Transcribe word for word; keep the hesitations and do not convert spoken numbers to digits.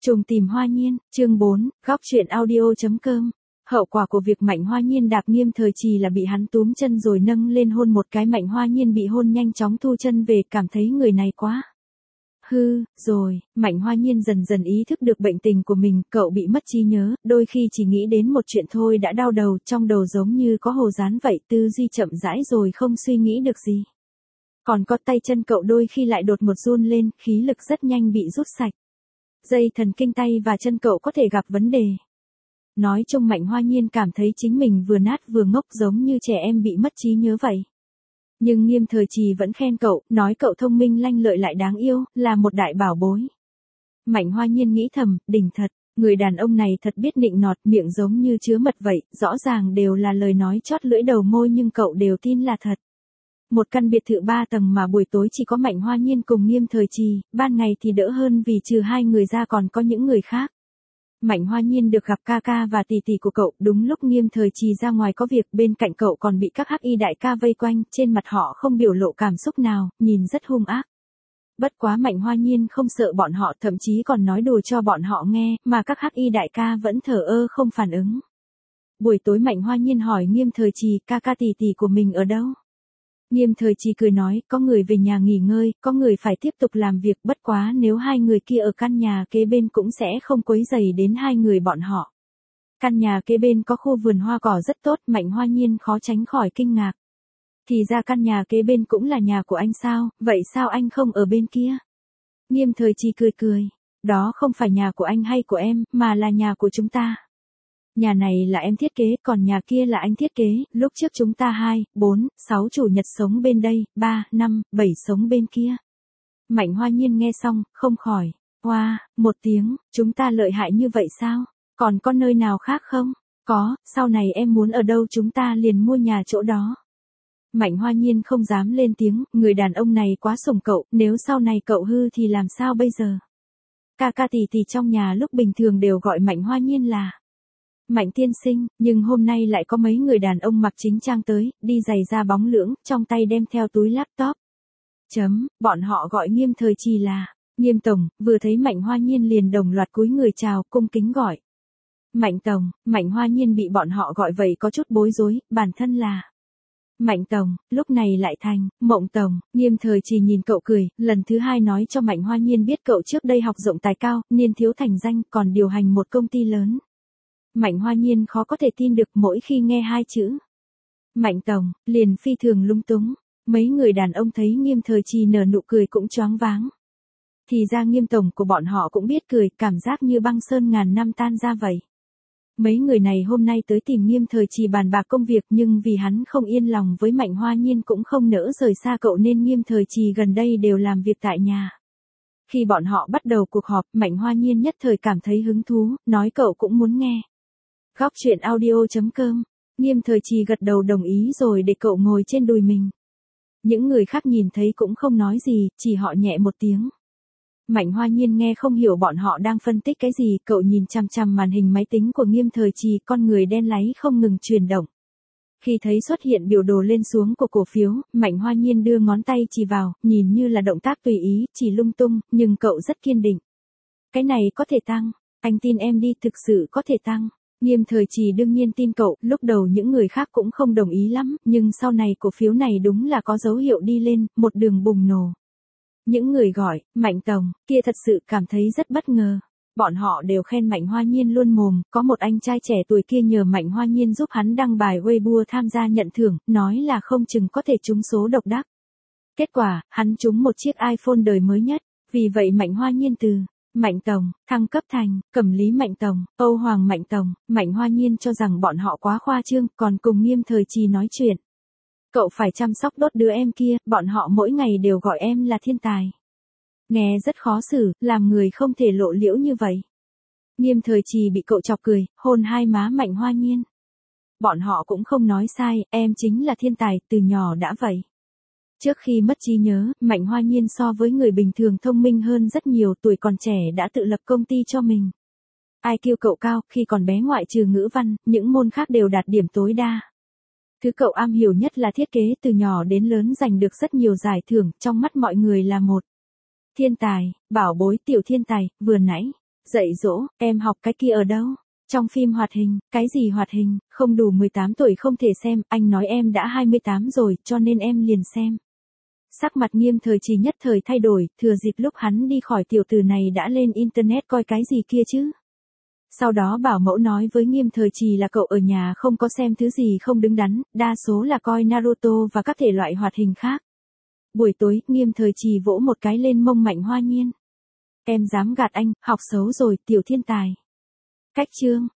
Trùng tìm Hoa Nhiên, chương bốn, góc truyện audio chấm com. Hậu quả của việc Mạnh Hoa Nhiên đạp Nghiêm Thời Trì là bị hắn túm chân rồi nâng lên hôn một cái. Mạnh Hoa Nhiên bị hôn nhanh chóng thu chân về, cảm thấy người này quá hư rồi. Mạnh Hoa Nhiên dần dần ý thức được bệnh tình của mình, cậu bị mất trí nhớ, đôi khi chỉ nghĩ đến một chuyện thôi đã đau đầu, trong đầu giống như có hồ dán vậy, tư duy chậm rãi rồi không suy nghĩ được gì. Còn có tay chân cậu đôi khi lại đột một run lên, khí lực rất nhanh bị rút sạch. Dây thần kinh tay và chân cậu có thể gặp vấn đề. Nói chung Mạnh Hoa Nhiên cảm thấy chính mình vừa nát vừa ngốc, giống như trẻ em bị mất trí nhớ vậy. Nhưng Nghiêm Thời Trì vẫn khen cậu, nói cậu thông minh lanh lợi lại đáng yêu, là một đại bảo bối. Mạnh Hoa Nhiên nghĩ thầm, đỉnh thật, người đàn ông này thật biết nịnh nọt, miệng giống như chứa mật vậy, rõ ràng đều là lời nói chót lưỡi đầu môi nhưng cậu đều tin là thật. Một căn biệt thự ba tầng mà buổi tối chỉ có Mạnh Hoa Nhiên cùng Nghiêm Thời Trì, ban ngày thì đỡ hơn vì trừ hai người ra còn có những người khác. Mạnh Hoa Nhiên được gặp ca ca và tỷ tỷ của cậu, đúng lúc Nghiêm Thời Trì ra ngoài có việc, bên cạnh cậu còn bị các hắc y đại ca vây quanh, trên mặt họ không biểu lộ cảm xúc nào, nhìn rất hung ác. Bất quá Mạnh Hoa Nhiên không sợ bọn họ, thậm chí còn nói đùa cho bọn họ nghe, mà các hắc y đại ca vẫn thờ ơ không phản ứng. Buổi tối Mạnh Hoa Nhiên hỏi Nghiêm Thời Trì, ca ca tỷ tỷ của mình ở đâu? Nghiêm Thời Trì cười nói, có người về nhà nghỉ ngơi, có người phải tiếp tục làm việc, bất quá nếu hai người kia ở căn nhà kế bên cũng sẽ không quấy rầy đến hai người bọn họ. Căn nhà kế bên có khu vườn hoa cỏ rất tốt, Mạnh Hoa Nhiên khó tránh khỏi kinh ngạc. Thì ra căn nhà kế bên cũng là nhà của anh sao, vậy sao anh không ở bên kia? Nghiêm Thời Trì cười cười, đó không phải nhà của anh hay của em, mà là nhà của chúng ta. Nhà này là em thiết kế, còn nhà kia là anh thiết kế, lúc trước chúng ta hai, bốn, sáu chủ nhật sống bên đây, ba, năm, bảy sống bên kia. Mạnh Hoa Nhiên nghe xong, không khỏi, hoa, wow, một tiếng, chúng ta lợi hại như vậy sao? Còn có nơi nào khác không? Có, sau này em muốn ở đâu chúng ta liền mua nhà chỗ đó. Mạnh Hoa Nhiên không dám lên tiếng, người đàn ông này quá sủng cậu, nếu sau này cậu hư thì làm sao bây giờ? Ca ca tỷ tỷ trong nhà lúc bình thường đều gọi Mạnh Hoa Nhiên là Mạnh tiên sinh, nhưng hôm nay lại có mấy người đàn ông mặc chính trang tới, đi giày da bóng lưỡng, trong tay đem theo túi laptop. Chấm, bọn họ gọi Nghiêm Thời Trì là Nghiêm Tổng, vừa thấy Mạnh Hoa Nhiên liền đồng loạt cúi người chào, cung kính gọi. Mạnh Tổng, Mạnh Hoa Nhiên bị bọn họ gọi vậy có chút bối rối, bản thân là Mạnh Tổng, lúc này lại thành Mộng Tổng. Nghiêm Thời Trì nhìn cậu cười, lần thứ hai nói cho Mạnh Hoa Nhiên biết cậu trước đây học rộng tài cao, niên thiếu thành danh, còn điều hành một công ty lớn. Mạnh Hoa Nhiên khó có thể tin được mỗi khi nghe hai chữ Mạnh Tổng, liền phi thường lung túng. Mấy người đàn ông thấy Nghiêm Thời Trì nở nụ cười cũng choáng váng. Thì ra Nghiêm Tổng của bọn họ cũng biết cười, cảm giác như băng sơn ngàn năm tan ra vậy. Mấy người này hôm nay tới tìm Nghiêm Thời Trì bàn bạc công việc, nhưng vì hắn không yên lòng với Mạnh Hoa Nhiên cũng không nỡ rời xa cậu nên Nghiêm Thời Trì gần đây đều làm việc tại nhà. Khi bọn họ bắt đầu cuộc họp, Mạnh Hoa Nhiên nhất thời cảm thấy hứng thú, nói cậu cũng muốn nghe. Góc truyện audio chấm com. Nghiêm Thời Trì gật đầu đồng ý rồi để cậu ngồi trên đùi mình. Những người khác nhìn thấy cũng không nói gì, chỉ họ nhẹ một tiếng. Mạnh Hoa Nhiên nghe không hiểu bọn họ đang phân tích cái gì, cậu nhìn chằm chằm màn hình máy tính của Nghiêm Thời Trì, con người đen láy không ngừng chuyển động. Khi thấy xuất hiện biểu đồ lên xuống của cổ phiếu, Mạnh Hoa Nhiên đưa ngón tay chỉ vào, nhìn như là động tác tùy ý, chỉ lung tung, nhưng cậu rất kiên định. Cái này có thể tăng, anh tin em đi, thực sự có thể tăng. Nghiêm Thời Trì đương nhiên tin cậu, lúc đầu những người khác cũng không đồng ý lắm, nhưng sau này cổ phiếu này đúng là có dấu hiệu đi lên, một đường bùng nổ. Những người gọi, Mạnh Tổng, kia thật sự cảm thấy rất bất ngờ. Bọn họ đều khen Mạnh Hoa Nhiên luôn mồm, có một anh trai trẻ tuổi kia nhờ Mạnh Hoa Nhiên giúp hắn đăng bài Weibo tham gia nhận thưởng, nói là không chừng có thể trúng số độc đắc. Kết quả, hắn trúng một chiếc iPhone đời mới nhất, vì vậy Mạnh Hoa Nhiên từ Mạnh Tổng, thăng cấp thành, Cẩm Lý Mạnh Tổng, Âu Hoàng Mạnh Tổng. Mạnh Hoa Nhiên cho rằng bọn họ quá khoa trương, còn cùng Nghiêm Thời Trì nói chuyện. Cậu phải chăm sóc tốt đứa em kia, bọn họ mỗi ngày đều gọi em là thiên tài. Nghe rất khó xử, làm người không thể lộ liễu như vậy. Nghiêm Thời Trì bị cậu chọc cười, hôn hai má Mạnh Hoa Nhiên. Bọn họ cũng không nói sai, em chính là thiên tài, từ nhỏ đã vậy. Trước khi mất trí nhớ, Mạnh Hoa Nhiên so với người bình thường thông minh hơn rất nhiều, tuổi còn trẻ đã tự lập công ty cho mình. i kiu cậu cao, khi còn bé ngoại trừ ngữ văn, những môn khác đều đạt điểm tối đa. Thứ cậu am hiểu nhất là thiết kế, từ nhỏ đến lớn giành được rất nhiều giải thưởng, trong mắt mọi người là một thiên tài, bảo bối tiểu thiên tài. Vừa nãy, Dạy dỗ, em học cái kia ở đâu? Trong phim hoạt hình, cái gì hoạt hình, không đủ mười tám tuổi không thể xem, anh nói em đã hai mươi tám rồi, cho nên em liền xem. Sắc mặt Nghiêm Thời Trì nhất thời thay đổi, thừa dịp lúc hắn đi khỏi tiểu tử này đã lên internet coi cái gì kia chứ. Sau đó bảo mẫu nói với Nghiêm Thời Trì là cậu ở nhà không có xem thứ gì không đứng đắn, đa số là coi Naruto và các thể loại hoạt hình khác. Buổi tối, Nghiêm Thời Trì vỗ một cái lên mông Mạnh Hoa Nhiên. Em dám gạt anh, học xấu rồi, tiểu thiên tài. Cách chương.